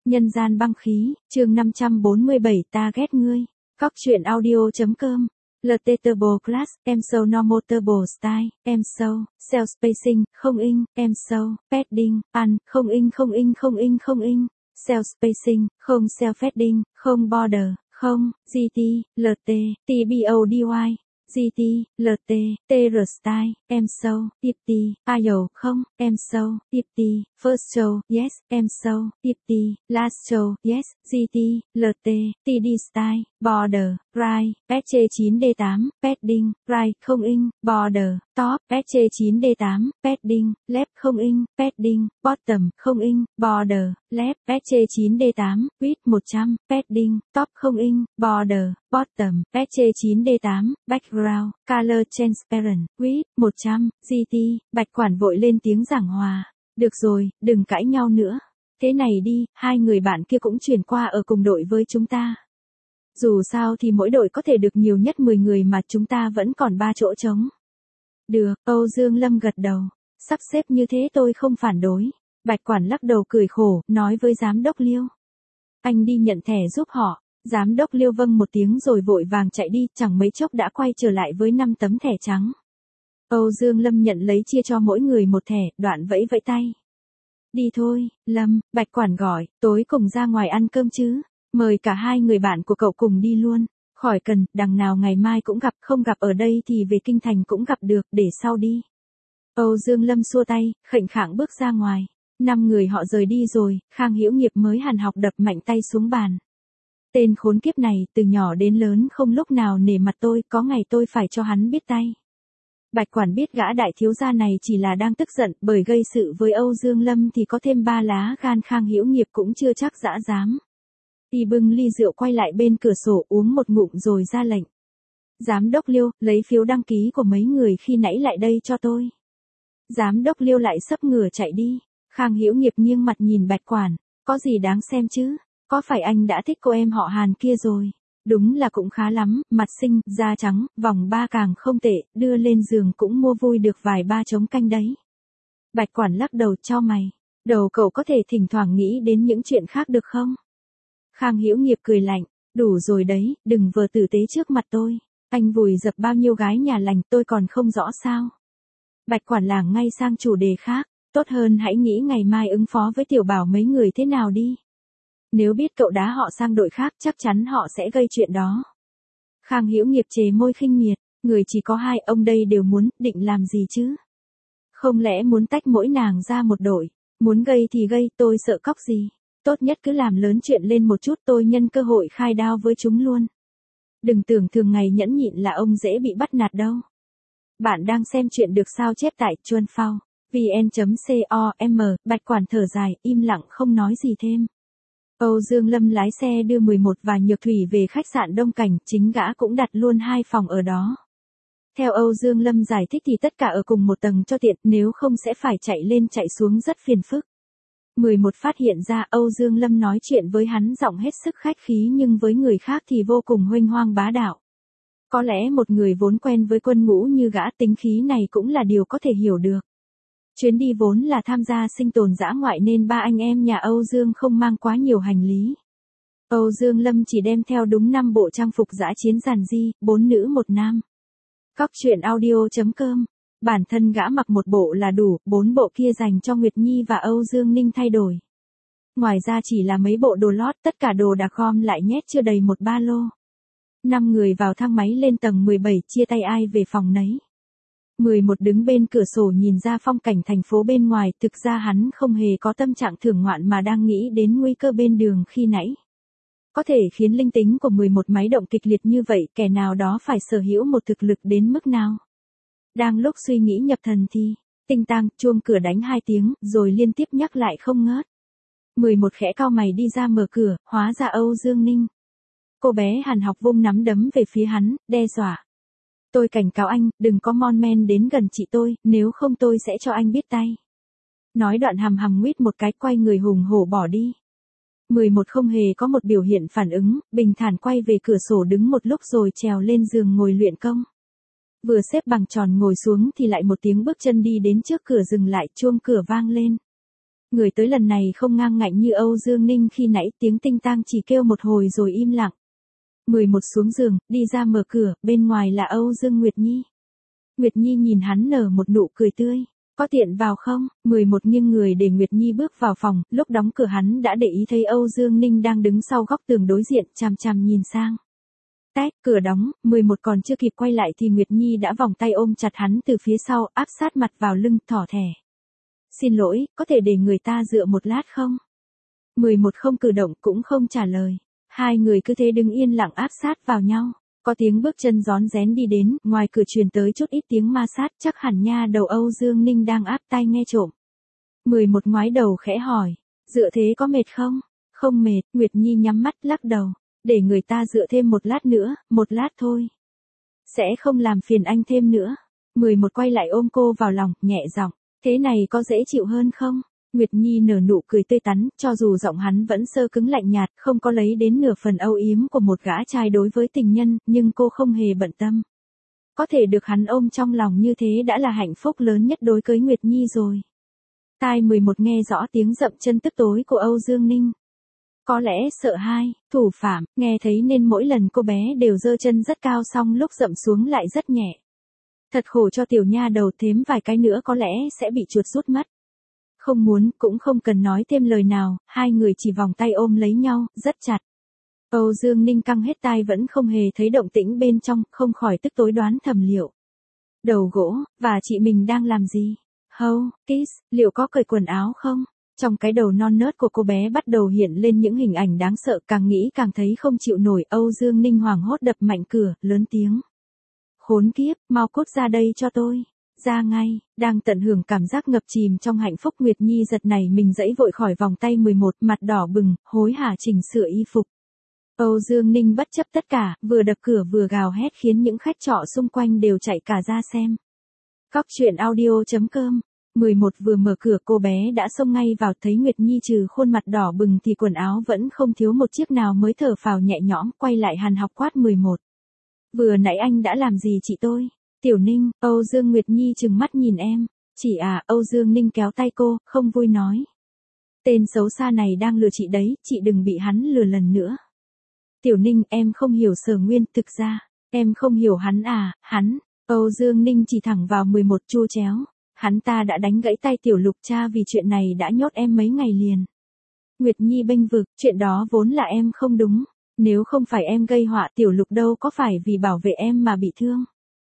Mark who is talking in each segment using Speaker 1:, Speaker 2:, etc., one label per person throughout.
Speaker 1: Nhân gian băng khí, chương 547 ta ghét ngươi. Góc truyện audio.com. Ltable class, em so normotable style, em so, cell spacing, không in, em so, padding, không in, cell spacing, không cell padding, không border, không, GT, LT, TBODY. GT, LT, TR style, em so, TT, IO, không, em so, TT, first show, yes, em so, TT, last show, yes, GT, LT, TD style, border, right, SC9D8, padding, right, không in, border, top, SC9D8, padding, left, không in, padding, bottom, không in, border, left, SC9D8, width 100, padding, top, không in, border, bottom, SC9D8, background, color transparent, width 100, GT, Bạch Quản vội lên tiếng giảng hòa. Được rồi, đừng cãi nhau nữa. Thế này đi, hai người bạn kia cũng chuyển qua ở cùng đội với chúng ta. Dù sao thì mỗi đội có thể được nhiều nhất 10 người mà chúng ta vẫn còn 3 chỗ trống. Được, Âu Dương Lâm gật đầu. Sắp xếp như thế tôi không phản đối. Bạch Quản lắc đầu cười khổ, nói với giám đốc Liêu. Anh đi nhận thẻ giúp họ. Giám đốc Liêu vâng một tiếng rồi vội vàng chạy đi, chẳng mấy chốc đã quay trở lại với 5 tấm thẻ trắng. Âu Dương Lâm nhận lấy chia cho mỗi người một thẻ, đoạn vẫy vẫy tay. Đi thôi, Lâm, Bạch Quản gọi, tối cùng ra ngoài ăn cơm chứ. Mời cả hai người bạn của cậu cùng đi luôn. Khỏi cần, đằng nào ngày mai cũng gặp, không gặp ở đây thì về kinh thành cũng gặp được, để sau đi. Âu Dương Lâm xua tay, khệnh khạng bước ra ngoài. 5 người họ rời đi rồi, Khang Hữu Nghiệp mới hàn học đập mạnh tay xuống bàn. Tên khốn kiếp này, từ nhỏ đến lớn không lúc nào nể mặt tôi, có ngày tôi phải cho hắn biết tay. Bạch Quản biết gã đại thiếu gia này chỉ là đang tức giận, bởi gây sự với Âu Dương Lâm thì có thêm 3 lá gan Khang Hữu Nghiệp cũng chưa chắc dã dám. Y bưng ly rượu quay lại bên cửa sổ uống một ngụm rồi ra lệnh. Giám đốc Liêu, lấy phiếu đăng ký của mấy người khi nãy lại đây cho tôi. Giám đốc Liêu lại sấp ngửa chạy đi. Khang Hữu Nghiệp nghiêng mặt nhìn Bạch Quản, có gì đáng xem chứ? Có phải anh đã thích cô em họ Hàn kia rồi? Đúng là cũng khá lắm, mặt xinh, da trắng, vòng 3 càng không tệ, đưa lên giường cũng mua vui được vài ba trống canh đấy. Bạch Quản lắc đầu chau mày. Đầu cậu có thể thỉnh thoảng nghĩ đến những chuyện khác được không? Khang Hữu Nghiệp cười lạnh, đủ rồi đấy, đừng vờ tử tế trước mặt tôi. Anh vùi dập bao nhiêu gái nhà lành tôi còn không rõ sao. Bạch Quản lảng ngay sang chủ đề khác, tốt hơn hãy nghĩ ngày mai ứng phó với Tiểu Bảo mấy người thế nào đi. Nếu biết cậu đá họ sang đội khác chắc chắn họ sẽ gây chuyện đó. Khang Hữu Nghiệp chề môi khinh miệt, người chỉ có 2 ông đây đều muốn, định làm gì chứ? Không lẽ muốn tách mỗi nàng ra một đội, muốn gây thì gây, tôi sợ cóc gì. Tốt nhất cứ làm lớn chuyện lên một chút tôi nhân cơ hội khai đao với chúng luôn. Đừng tưởng thường ngày nhẫn nhịn là ông dễ bị bắt nạt đâu. Bạn đang xem chuyện được sao chép tại Chuan Phao, vn.com, Bạch Quản thở dài, im lặng không nói gì thêm. Âu Dương Lâm lái xe đưa 11 và Nhược Thủy về khách sạn Đông Cảnh, chính gã cũng đặt luôn 2 phòng ở đó. Theo Âu Dương Lâm giải thích thì tất cả ở cùng một tầng cho tiện, nếu không sẽ phải chạy lên chạy xuống rất phiền phức. 11 phát hiện ra Âu Dương Lâm nói chuyện với hắn giọng hết sức khách khí nhưng với người khác thì vô cùng huênh hoang bá đạo. Có lẽ một người vốn quen với quân ngũ như gã tính khí này cũng là điều có thể hiểu được. Chuyến đi vốn là tham gia sinh tồn dã ngoại nên 3 anh em nhà Âu Dương không mang quá nhiều hành lý. Âu Dương Lâm chỉ đem theo đúng 5 bộ trang phục dã chiến giản di, 4 nữ 1 nam. Góc truyện audio.com. Bản thân gã mặc 1 bộ là đủ, 4 bộ kia dành cho Nguyệt Nhi và Âu Dương Ninh thay đổi. Ngoài ra chỉ là mấy bộ đồ lót, tất cả đồ đạc gom lại nhét chưa đầy một ba lô. 5 người vào thang máy lên tầng 17, chia tay ai về phòng nấy. 11 đứng bên cửa sổ nhìn ra phong cảnh thành phố bên ngoài, thực ra hắn không hề có tâm trạng thưởng ngoạn mà đang nghĩ đến nguy cơ bên đường khi nãy. Có thể khiến linh tính của 11 máy động kịch liệt như vậy, kẻ nào đó phải sở hữu một thực lực đến mức nào. Đang lúc suy nghĩ nhập thần thì, tinh tang, chuông cửa đánh 2 tiếng, rồi liên tiếp nhắc lại không ngớt. 11 khẽ cau mày đi ra mở cửa, hóa ra Âu Dương Ninh. Cô bé Hàn Học vung nắm đấm về phía hắn, đe dọa. Tôi cảnh cáo anh, đừng có mon men đến gần chị tôi, nếu không tôi sẽ cho anh biết tay. Nói đoạn hằm hằm nguyết một cái quay người hùng hổ bỏ đi. 11 không hề có một biểu hiện phản ứng, bình thản quay về cửa sổ đứng một lúc rồi trèo lên giường ngồi luyện công. Vừa xếp bằng tròn ngồi xuống thì lại một tiếng bước chân đi đến trước cửa dừng lại, chuông cửa vang lên. Người tới lần này không ngang ngạnh như Âu Dương Ninh khi nãy, tiếng tinh tang chỉ kêu một hồi rồi im lặng. 11 xuống giường, đi ra mở cửa, bên ngoài là Âu Dương Nguyệt Nhi. Nguyệt Nhi nhìn hắn nở một nụ cười tươi. Có tiện vào không? 11 nghiêng người để Nguyệt Nhi bước vào phòng, lúc đóng cửa hắn đã để ý thấy Âu Dương Ninh đang đứng sau góc tường đối diện, chằm chằm nhìn sang. Tách, cửa đóng, 11 còn chưa kịp quay lại thì Nguyệt Nhi đã vòng tay ôm chặt hắn từ phía sau, áp sát mặt vào lưng, thỏ thẻ. Xin lỗi, có thể để người ta dựa một lát không? 11 không cử động cũng không trả lời. Hai người cứ thế đứng yên lặng áp sát vào nhau. Có tiếng bước chân rón rén đi đến, ngoài cửa truyền tới chút ít tiếng ma sát, chắc hẳn nha đầu Âu Dương Ninh đang áp tai nghe trộm. 11 ngoái đầu khẽ hỏi, dựa thế có mệt không? Không mệt, Nguyệt Nhi nhắm mắt lắc đầu, để người ta dựa thêm một lát nữa, một lát thôi. Sẽ không làm phiền anh thêm nữa. 11 quay lại ôm cô vào lòng, nhẹ giọng, thế này có dễ chịu hơn không? Nguyệt Nhi nở nụ cười tươi tắn, cho dù giọng hắn vẫn sơ cứng lạnh nhạt, không có lấy đến nửa phần âu yếm của một gã trai đối với tình nhân, nhưng cô không hề bận tâm. Có thể được hắn ôm trong lòng như thế đã là hạnh phúc lớn nhất đối với Nguyệt Nhi rồi. Tai 11 nghe rõ tiếng dậm chân tức tối của Âu Dương Ninh. Có lẽ sợ hai, thủ phạm, nghe thấy nên mỗi lần cô bé đều giơ chân rất cao xong lúc dậm xuống lại rất nhẹ. Thật khổ cho tiểu nha đầu, thêm vài cái nữa có lẽ sẽ bị chuột rút mất. Không muốn, cũng không cần nói thêm lời nào, hai người chỉ vòng tay ôm lấy nhau, rất chặt. Âu Dương Ninh căng hết tai vẫn không hề thấy động tĩnh bên trong, không khỏi tức tối đoán thầm liệu. Đầu gỗ, và chị mình đang làm gì? Hâu, kiss, liệu có cởi quần áo không? Trong cái đầu non nớt của cô bé bắt đầu hiện lên những hình ảnh đáng sợ, càng nghĩ càng thấy không chịu nổi. Âu Dương Ninh hoảng hốt đập mạnh cửa, lớn tiếng. Khốn kiếp, mau cút ra đây cho tôi. Ra ngay, đang tận hưởng cảm giác ngập chìm trong hạnh phúc, Nguyệt Nhi giật nảy mình giãy vội khỏi vòng tay 11, mặt đỏ bừng, hối hả chỉnh sửa y phục. Âu Dương Ninh bất chấp tất cả, vừa đập cửa vừa gào hét khiến những khách trọ xung quanh đều chạy cả ra xem. Cóc truyện audio.com. 11 vừa mở cửa cô bé đã xông ngay vào, thấy Nguyệt Nhi trừ khuôn mặt đỏ bừng thì quần áo vẫn không thiếu một chiếc nào mới thở phào nhẹ nhõm, quay lại hằn học quát 11. Vừa nãy anh đã làm gì chị tôi? Tiểu Ninh, Âu Dương Nguyệt Nhi trừng mắt nhìn em. Chị à, Âu Dương Ninh kéo tay cô, không vui nói. Tên xấu xa này đang lừa chị đấy, chị đừng bị hắn lừa lần nữa. Tiểu Ninh, em không hiểu Sở Nguyên, thực ra, em không hiểu hắn à, hắn. Âu Dương Ninh chỉ thẳng vào 11 chua chéo. Hắn ta đã đánh gãy tay Tiểu Lục cha vì chuyện này đã nhốt em mấy ngày liền. Nguyệt Nhi bênh vực, chuyện đó vốn là em không đúng. Nếu không phải em gây họa, Tiểu Lục đâu có phải vì bảo vệ em mà bị thương.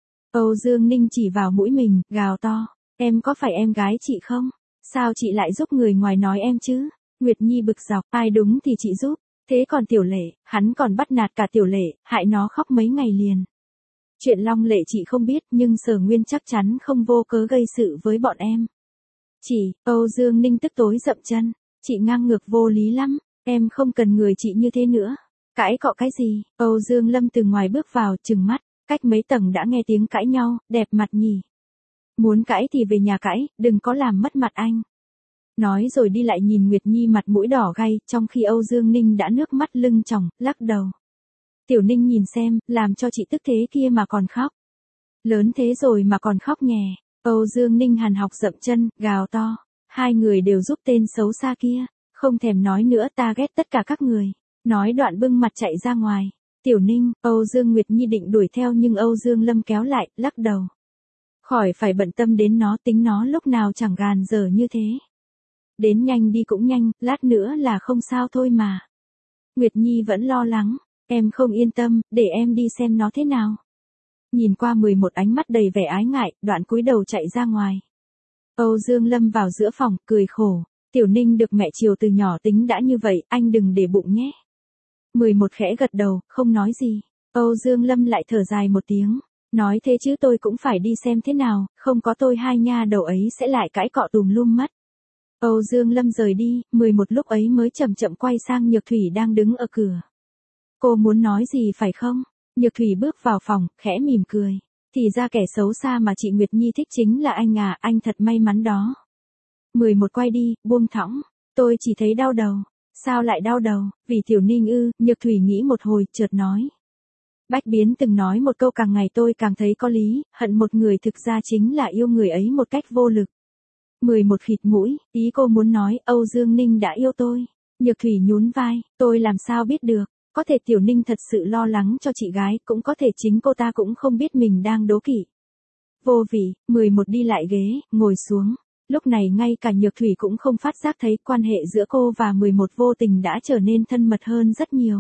Speaker 1: Âu Dương Ninh chỉ vào mũi mình, gào to. Em có phải em gái chị không? Sao chị lại giúp người ngoài nói em chứ? Nguyệt Nhi bực dọc, ai đúng thì chị giúp. Thế còn Tiểu Lệ, hắn còn bắt nạt cả Tiểu Lệ, hại nó khóc mấy ngày liền. Chuyện Long Lệ chị không biết, nhưng Sở Nguyên chắc chắn không vô cớ gây sự với bọn em. Chị, Âu Dương Ninh tức tối dậm chân. Chị ngang ngược vô lý lắm, em không cần người chị như thế nữa. Cãi cọ cái gì? Âu Dương Lâm từ ngoài bước vào, trừng mắt. Cách mấy tầng đã nghe tiếng cãi nhau, đẹp mặt nhỉ. Muốn cãi thì về nhà cãi, đừng có làm mất mặt anh. Nói rồi đi lại nhìn Nguyệt Nhi mặt mũi đỏ gay, trong khi Âu Dương Ninh đã nước mắt lưng tròng, lắc đầu. Tiểu Ninh nhìn xem, làm cho chị tức thế kia mà còn khóc. Lớn thế rồi mà còn khóc nhè. Âu Dương Ninh hằn học dậm chân, gào to. Hai người đều giúp tên xấu xa kia. Không thèm nói nữa, ta ghét tất cả các người. Nói đoạn bưng mặt chạy ra ngoài. Tiểu Ninh, Âu Dương Nguyệt Nhi định đuổi theo nhưng Âu Dương Lâm kéo lại, lắc đầu. Khỏi phải bận tâm đến nó, tính nó lúc nào chẳng gàn dở như thế. Đến nhanh đi cũng nhanh, lát nữa là không sao thôi mà. Nguyệt Nhi vẫn lo lắng. Em không yên tâm, để em đi xem nó thế nào. Nhìn qua 11 ánh mắt đầy vẻ ái ngại, đoạn cúi đầu chạy ra ngoài. Âu Dương Lâm vào giữa phòng, cười khổ. Tiểu Ninh được mẹ chiều từ nhỏ tính đã như vậy, anh đừng để bụng nhé. 11 khẽ gật đầu, không nói gì. Âu Dương Lâm lại thở dài một tiếng. Nói thế chứ tôi cũng phải đi xem thế nào, không có tôi hai nha đầu ấy sẽ lại cãi cọ tùm lum mất. Âu Dương Lâm rời đi, 11 lúc ấy mới chậm chậm quay sang Nhược Thủy đang đứng ở cửa. Cô muốn nói gì phải không? Nhược Thủy bước vào phòng, khẽ mỉm cười. Thì ra kẻ xấu xa mà chị Nguyệt Nhi thích chính là anh à, anh thật may mắn đó. 11 quay đi, buông thõng. Tôi chỉ thấy đau đầu. Sao lại đau đầu? Vì Tiểu Ninh ư? Nhược Thủy nghĩ một hồi, chợt nói. Bách Biến từng nói một câu càng ngày tôi càng thấy có lý, hận một người thực ra chính là yêu người ấy một cách vô lực. 11 khịt mũi, ý cô muốn nói Âu Dương Ninh đã yêu tôi. Nhược Thủy nhún vai, tôi làm sao biết được, có thể Tiểu Ninh thật sự lo lắng cho chị gái, cũng có thể chính cô ta cũng không biết mình đang đố kỵ. Vô vị, 11 đi lại ghế, ngồi xuống. Lúc này ngay cả Nhược Thủy cũng không phát giác thấy quan hệ giữa cô và 11 vô tình đã trở nên thân mật hơn rất nhiều.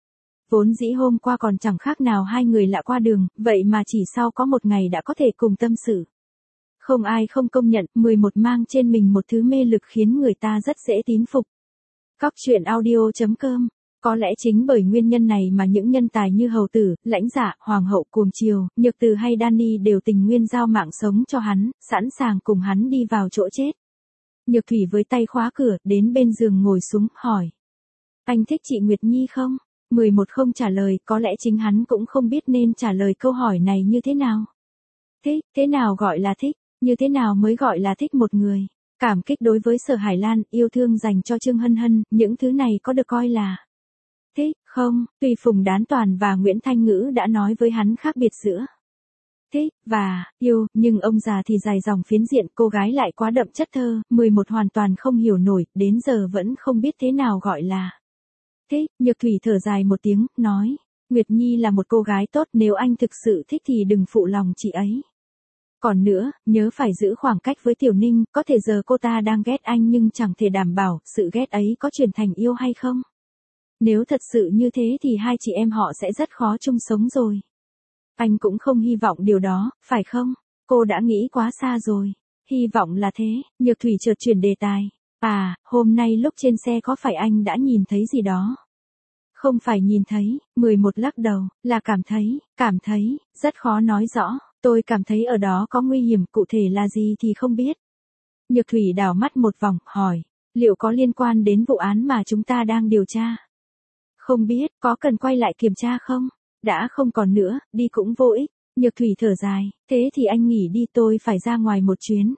Speaker 1: Vốn dĩ hôm qua còn chẳng khác nào hai người lạ qua đường, vậy mà chỉ sau có một ngày đã có thể cùng tâm sự. Không ai không công nhận, 11 mang trên mình một thứ mê lực khiến người ta rất dễ tín phục. Cóc truyện audio.com. Có lẽ chính bởi nguyên nhân này mà những nhân tài như hầu tử, lãnh dạ, hoàng hậu cuồng chiều, nhược từ hay Danny đều tình nguyên giao mạng sống cho hắn, sẵn sàng cùng hắn đi vào chỗ chết. Nhược Thủy với tay khóa cửa, đến bên giường ngồi xuống, hỏi. Anh thích chị Nguyệt Nhi không? 11 không trả lời, có lẽ chính hắn cũng không biết nên trả lời câu hỏi này như thế nào. Thích, thế nào gọi là thích, như thế nào mới gọi là thích một người? Cảm kích đối với Sở Hải Lan, yêu thương dành cho Trương Hân Hân, những thứ này có được coi là thích không? Tuy Phùng Đán Toàn và Nguyễn Thanh Ngữ đã nói với hắn khác biệt giữa thích và yêu, nhưng ông già thì dài dòng phiến diện, cô gái lại quá đậm chất thơ, 11 hoàn toàn không hiểu nổi, đến giờ vẫn không biết thế nào gọi là thích. Nhược Thủy thở dài một tiếng, nói, Nguyệt Nhi là một cô gái tốt, nếu anh thực sự thích thì đừng phụ lòng chị ấy. Còn nữa, nhớ phải giữ khoảng cách với Tiểu Ninh, có thể giờ cô ta đang ghét anh nhưng chẳng thể đảm bảo sự ghét ấy có chuyển thành yêu hay không. Nếu thật sự như thế thì hai chị em họ sẽ rất khó chung sống rồi. Anh cũng không hy vọng điều đó, phải không? Cô đã nghĩ quá xa rồi. Hy vọng là thế. Nhược Thủy chợt chuyển đề tài. À, hôm nay lúc trên xe có phải anh đã nhìn thấy gì đó? Không phải nhìn thấy, 11 lắc đầu, là cảm thấy, rất khó nói rõ. Tôi cảm thấy ở đó có nguy hiểm, cụ thể là gì thì không biết. Nhược Thủy đảo mắt một vòng, hỏi, liệu có liên quan đến vụ án mà chúng ta đang điều tra? Không biết, có cần quay lại kiểm tra không? Đã không còn nữa, đi cũng vô ích. Nhược Thủy thở dài, thế thì anh nghỉ đi, tôi phải ra ngoài một chuyến.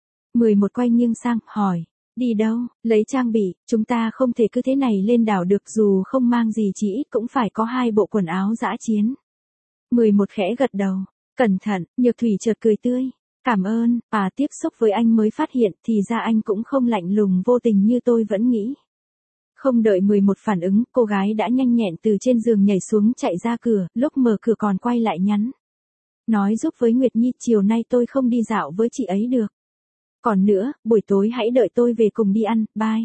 Speaker 1: 11 quay nghiêng sang, hỏi, đi đâu? Lấy trang bị, chúng ta không thể cứ thế này lên đảo được, dù không mang gì chỉ ít cũng phải có 2 bộ quần áo dã chiến. 11 khẽ gật đầu, cẩn thận. Nhược Thủy chợt cười tươi, cảm ơn, tiếp xúc với anh mới phát hiện thì ra anh cũng không lạnh lùng vô tình như tôi vẫn nghĩ. Không đợi 11 phản ứng, cô gái đã nhanh nhẹn từ trên giường nhảy xuống chạy ra cửa, lúc mở cửa còn quay lại nhắn. Nói giúp với Nguyệt Nhi, chiều nay tôi không đi dạo với chị ấy được. Còn nữa, buổi tối hãy đợi tôi về cùng đi ăn, bye.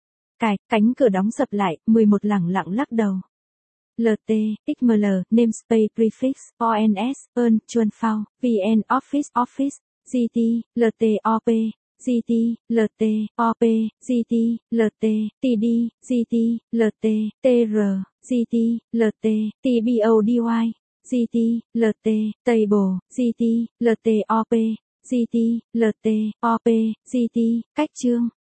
Speaker 1: Cánh cửa đóng sập lại, 11 lẳng lặng lắc đầu. LT, XML, namespace prefix, ONS, Earn, Chuan Phao, VN Office, GT, LTOP. GT, LT, OP, GT, LT, TD, GT, LT, TR, GT, LT, TBODY, GT, LT, Table, GT, LT, OP, GT, LT, OP, GT, cách chương.